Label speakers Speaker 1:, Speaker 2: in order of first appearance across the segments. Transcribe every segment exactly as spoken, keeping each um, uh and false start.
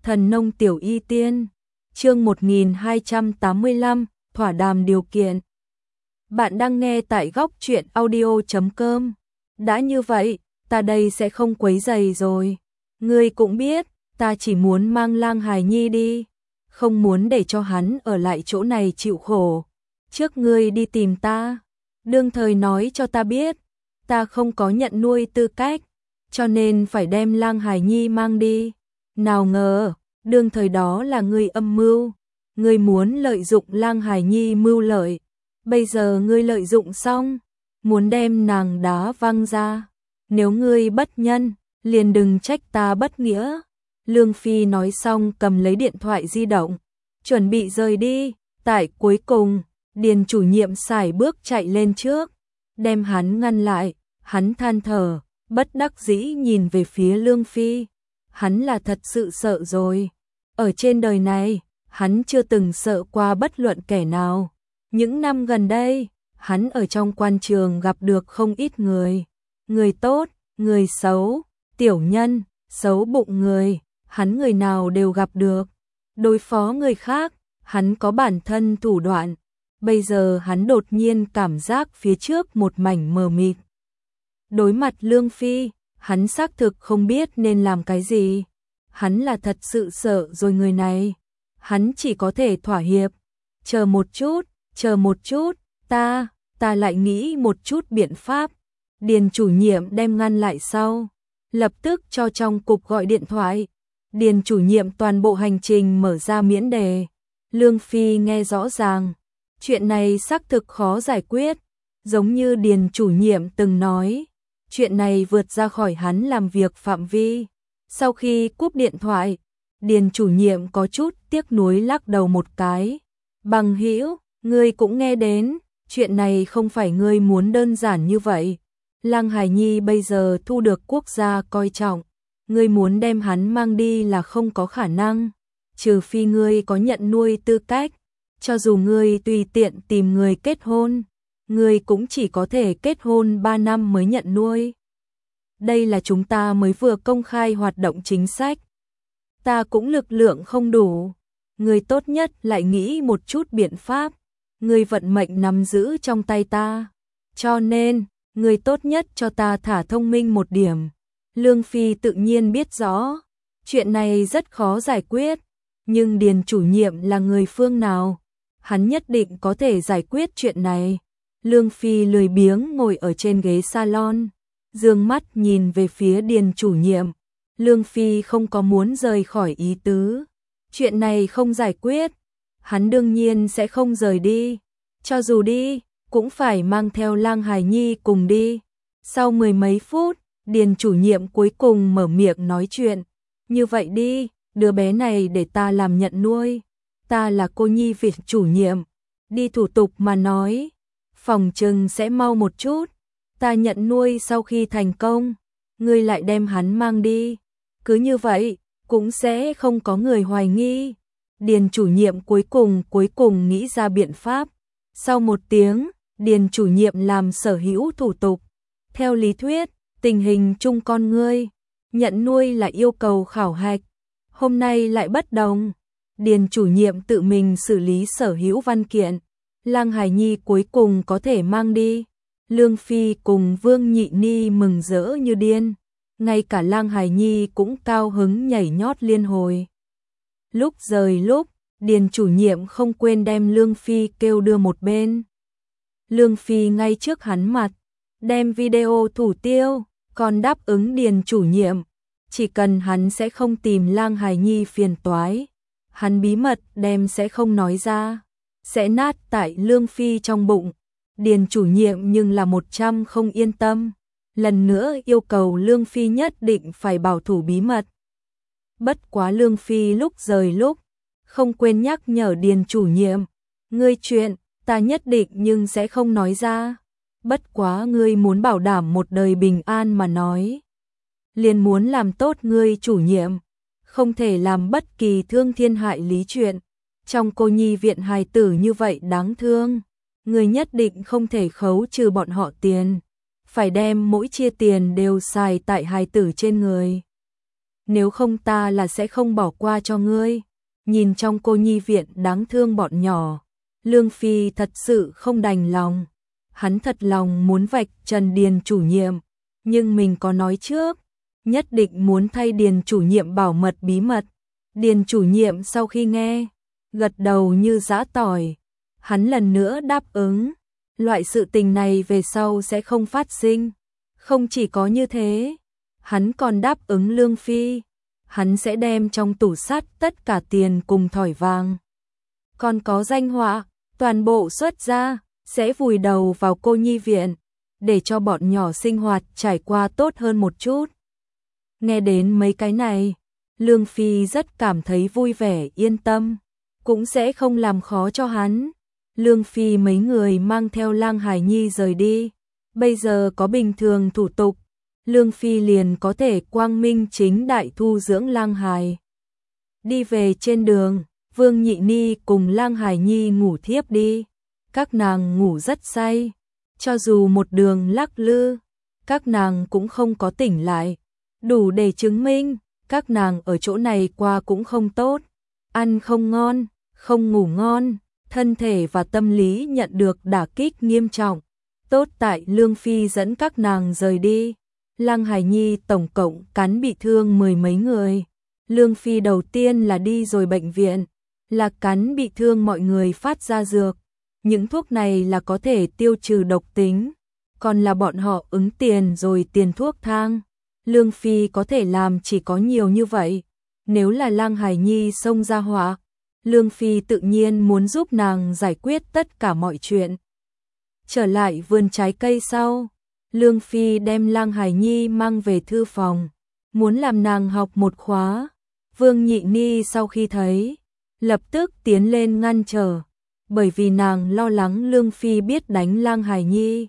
Speaker 1: Thần nông tiểu y tiên, chương một nghìn hai trăm tám mươi lăm, thỏa đàm điều kiện. Bạn đang nghe tại góc truyện audio chấm com. Đã như vậy, ta đây sẽ không quấy rầy rồi. Ngươi cũng biết, ta chỉ muốn mang Lang Hải Nhi đi, không muốn để cho hắn ở lại chỗ này chịu khổ. Trước ngươi đi tìm ta, đương thời nói cho ta biết, ta không có nhận nuôi tư cách, cho nên phải đem Lang Hải Nhi mang đi. Nào ngờ, đương thời đó là ngươi âm mưu, ngươi muốn lợi dụng Lang Hải Nhi mưu lợi. Bây giờ ngươi lợi dụng xong, muốn đem nàng đá văng ra. Nếu ngươi bất nhân, liền đừng trách ta bất nghĩa. Lương Phi nói xong cầm lấy điện thoại di động, chuẩn bị rời đi. Tại cuối cùng, Điền chủ nhiệm sải bước chạy lên trước, đem hắn ngăn lại. Hắn than thở, bất đắc dĩ nhìn về phía Lương Phi. Hắn là thật sự sợ rồi. Ở trên đời này, hắn chưa từng sợ qua bất luận kẻ nào. Những năm gần đây, hắn ở trong quan trường gặp được không ít người. Người tốt, người xấu, tiểu nhân, xấu bụng người, hắn người nào đều gặp được. Đối phó người khác, hắn có bản thân thủ đoạn. Bây giờ hắn đột nhiên cảm giác phía trước một mảnh mờ mịt. Đối mặt Lương Phi, hắn xác thực không biết nên làm cái gì. Hắn là thật sự sợ rồi người này. Hắn chỉ có thể thỏa hiệp. Chờ một chút, chờ một chút, ta, ta lại nghĩ một chút biện pháp. Điền chủ nhiệm đem ngăn lại sau, lập tức cho trong cục gọi điện thoại. Điền chủ nhiệm toàn bộ hành trình mở ra miễn đề. Lương Phi nghe rõ ràng, chuyện này xác thực khó giải quyết. Giống như Điền chủ nhiệm từng nói, chuyện này vượt ra khỏi hắn làm việc phạm vi. Sau khi cúp điện thoại, Điền chủ nhiệm có chút tiếc nuối lắc đầu một cái. Bằng hữu, ngươi cũng nghe đến, chuyện này không phải ngươi muốn đơn giản như vậy. Lang Hải Nhi bây giờ thu được quốc gia coi trọng, ngươi muốn đem hắn mang đi là không có khả năng, trừ phi ngươi có nhận nuôi tư cách. Cho dù ngươi tùy tiện tìm người kết hôn, ngươi cũng chỉ có thể kết hôn ba năm mới nhận nuôi. Đây là chúng ta mới vừa công khai hoạt động chính sách. Ta cũng lực lượng không đủ, ngươi tốt nhất lại nghĩ một chút biện pháp. Ngươi vận mệnh nắm giữ trong tay ta, cho nên, ngươi tốt nhất cho ta thả thông minh một điểm. Lương Phi tự nhiên biết rõ, chuyện này rất khó giải quyết, nhưng Điền chủ nhiệm là người phương nào, hắn nhất định có thể giải quyết chuyện này. Lương Phi lười biếng ngồi ở trên ghế salon, dương mắt nhìn về phía Điền chủ nhiệm. Lương Phi không có muốn rời khỏi ý tứ, chuyện này không giải quyết, hắn đương nhiên sẽ không rời đi, cho dù đi, cũng phải mang theo Lang Hải Nhi cùng đi. Sau mười mấy phút, Điền chủ nhiệm cuối cùng mở miệng nói chuyện. Như vậy đi, đứa bé này để ta làm nhận nuôi. Ta là cô nhi viện chủ nhiệm, đi thủ tục mà nói, phòng trừng sẽ mau một chút. Ta nhận nuôi sau khi thành công, ngươi lại đem hắn mang đi. Cứ như vậy, cũng sẽ không có người hoài nghi. Điền chủ nhiệm cuối cùng cuối cùng nghĩ ra biện pháp. Sau một tiếng, Điền chủ nhiệm làm sở hữu thủ tục. Theo lý thuyết, tình hình chung con ngươi, nhận nuôi là yêu cầu khảo hạch. Hôm nay lại bất đồng. Điền chủ nhiệm tự mình xử lý sở hữu văn kiện. Lang Hải Nhi cuối cùng có thể mang đi. Lương Phi cùng Vương Nhị Ni mừng rỡ như điên. Ngay cả Lang Hải Nhi cũng cao hứng nhảy nhót liên hồi. Lúc rời lúc, Điền chủ nhiệm không quên đem Lương Phi kêu đưa một bên. Lương Phi ngay trước hắn mặt, đem video thủ tiêu, còn đáp ứng Điền chủ nhiệm. Chỉ cần hắn sẽ không tìm Lang Hải Nhi phiền toái, hắn bí mật đem sẽ không nói ra, sẽ nát tại Lương Phi trong bụng. Điền chủ nhiệm nhưng là một trăm không yên tâm, lần nữa yêu cầu Lương Phi nhất định phải bảo thủ bí mật. Bất quá Lương Phi lúc rời lúc, không quên nhắc nhở Điền chủ nhiệm, ngươi chuyện, ta nhất định nhưng sẽ không nói ra. Bất quá ngươi muốn bảo đảm một đời bình an mà nói, liền muốn làm tốt ngươi chủ nhiệm, không thể làm bất kỳ thương thiên hại lý chuyện. Trong cô nhi viện hài tử như vậy đáng thương, ngươi nhất định không thể khấu trừ bọn họ tiền, phải đem mỗi chia tiền đều xài tại hài tử trên người. nếu không ta là sẽ không bỏ qua cho ngươi. Nhìn trong cô nhi viện đáng thương bọn nhỏ, Lương Phi thật sự không đành lòng. Hắn thật lòng muốn vạch trần Điền chủ nhiệm, nhưng mình có nói trước, nhất định muốn thay Điền chủ nhiệm bảo mật bí mật. Điền chủ nhiệm sau khi nghe, gật đầu như giã tỏi. Hắn lần nữa đáp ứng, loại sự tình này về sau sẽ không phát sinh. Không chỉ có như thế, hắn còn đáp ứng Lương Phi, hắn sẽ đem trong tủ sắt tất cả tiền cùng thỏi vàng, còn có danh họa, toàn bộ xuất ra, sẽ vùi đầu vào cô nhi viện, để cho bọn nhỏ sinh hoạt trải qua tốt hơn một chút. Nghe đến mấy cái này, Lương Phi rất cảm thấy vui vẻ yên tâm, cũng sẽ không làm khó cho hắn. Lương Phi mấy người mang theo Lang Hải Nhi rời đi, bây giờ có bình thường thủ tục, Lương Phi liền có thể quang minh chính đại thu dưỡng Lang Hải. Đi về trên đường, Vương Nhị Ni cùng Lang Hải Nhi ngủ thiếp đi, các nàng ngủ rất say, cho dù một đường lắc lư, các nàng cũng không có tỉnh lại, đủ để chứng minh các nàng ở chỗ này qua cũng không tốt, ăn không ngon, không ngủ ngon, thân thể và tâm lý nhận được đả kích nghiêm trọng. Tốt tại Lương Phi dẫn các nàng rời đi, Lang Hải Nhi tổng cộng cắn bị thương mười mấy người. Lương Phi đầu tiên là đi rồi bệnh viện, là cắn bị thương mọi người phát ra dược. Những thuốc này là có thể tiêu trừ độc tính, còn là bọn họ ứng tiền rồi tiền thuốc thang. Lương Phi có thể làm chỉ có nhiều như vậy. Nếu là Lang Hải Nhi xông ra họa, Lương Phi tự nhiên muốn giúp nàng giải quyết tất cả mọi chuyện. Trở lại vườn trái cây sau, Lương Phi đem Lang Hải Nhi mang về thư phòng, muốn làm nàng học một khóa. Vương Nhị Ni sau khi thấy, lập tức tiến lên ngăn trở, bởi vì nàng lo lắng Lương Phi biết đánh Lang Hải Nhi.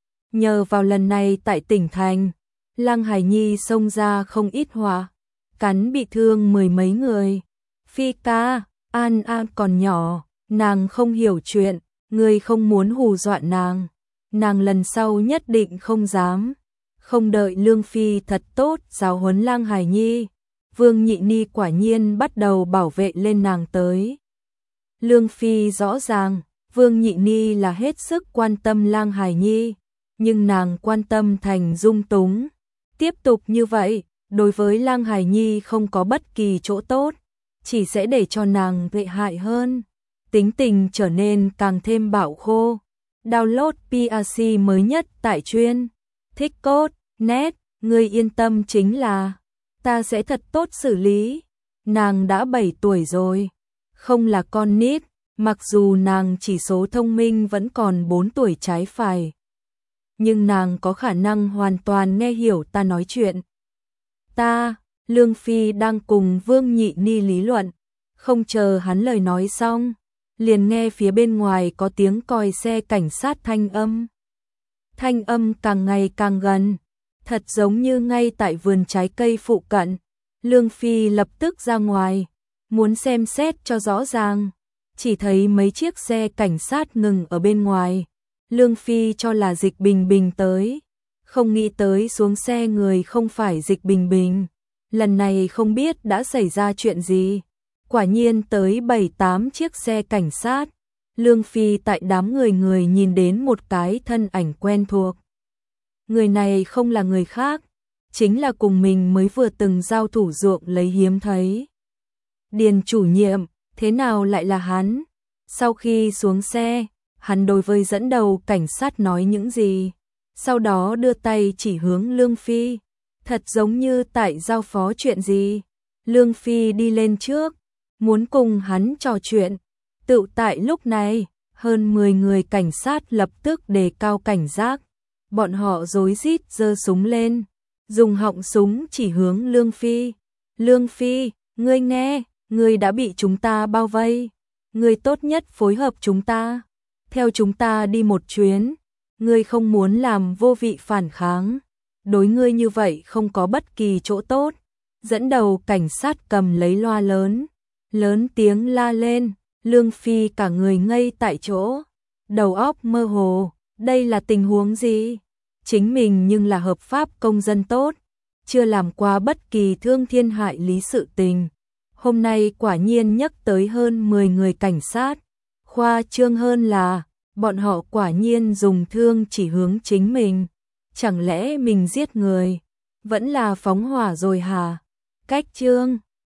Speaker 1: Nhờ vào lần này tại tỉnh thành, Lang Hải Nhi xông ra không ít họa, cắn bị thương mười mấy người. Phi ca, An An còn nhỏ, nàng không hiểu chuyện, ngươi không muốn hù dọa nàng, nàng lần sau nhất định không dám. Không đợi Lương Phi thật tốt giáo huấn Lang Hải Nhi, Vương Nhị Ni quả nhiên bắt đầu bảo vệ lên nàng tới. Lương Phi rõ ràng, Vương Nhị Ni là hết sức quan tâm Lang Hải Nhi, nhưng nàng quan tâm thành dung túng. Tiếp tục như vậy, đối với Lang Hải Nhi không có bất kỳ chỗ tốt, chỉ sẽ để cho nàng tệ hại hơn, tính tình trở nên càng thêm bạo khô. Download pê rờ xê mới nhất tại chuyên thích code net, ngươi yên tâm chính là ta sẽ thật tốt xử lý. Nàng đã bảy tuổi rồi, không là con nít, mặc dù nàng chỉ số thông minh vẫn còn bốn tuổi trái phải, nhưng nàng có khả năng hoàn toàn nghe hiểu ta nói chuyện. Ta, Lương Phi đang cùng Vương Nhị Ni lý luận, không chờ hắn lời nói xong, liền nghe phía bên ngoài có tiếng còi xe cảnh sát thanh âm. Thanh âm càng ngày càng gần, thật giống như ngay tại vườn trái cây phụ cận. Lương Phi lập tức ra ngoài, muốn xem xét cho rõ ràng, chỉ thấy mấy chiếc xe cảnh sát ngừng ở bên ngoài. Lương Phi cho là Dịch Bình Bình tới, không nghĩ tới xuống xe người không phải Dịch Bình Bình. Lần này không biết đã xảy ra chuyện gì, quả nhiên tới bảy tám chiếc xe cảnh sát. Lương Phi tại đám người người nhìn đến một cái thân ảnh quen thuộc. Người này không là người khác, chính là cùng mình mới vừa từng giao thủ ruộng lấy hiếm thấy. Điền chủ nhiệm, thế nào lại là hắn? Sau khi xuống xe, hắn đối với dẫn đầu cảnh sát nói những gì, sau đó đưa tay chỉ hướng Lương Phi, thật giống như tại giao phó chuyện gì. Lương Phi đi lên trước, muốn cùng hắn trò chuyện. Tự tại lúc này, hơn mười người cảnh sát lập tức đề cao cảnh giác, bọn họ rối rít giơ súng lên, dùng họng súng chỉ hướng Lương Phi. Lương Phi, ngươi nghe, ngươi đã bị chúng ta bao vây, ngươi tốt nhất phối hợp chúng ta, theo chúng ta đi một chuyến, ngươi không muốn làm vô vị phản kháng, đối ngươi như vậy không có bất kỳ chỗ tốt. Dẫn đầu cảnh sát cầm lấy loa lớn, lớn tiếng la lên. Lương Phi cả người ngây tại chỗ, đầu óc mơ hồ, đây là tình huống gì? Chính mình nhưng là hợp pháp công dân tốt, chưa làm qua bất kỳ thương thiên hại lý sự tình. Hôm nay quả nhiên nhắc tới hơn mười người cảnh sát. Khoa trương hơn là, bọn họ quả nhiên dùng thương chỉ hướng chính mình. Chẳng lẽ mình giết người, vẫn là phóng hỏa rồi hả? Cách trương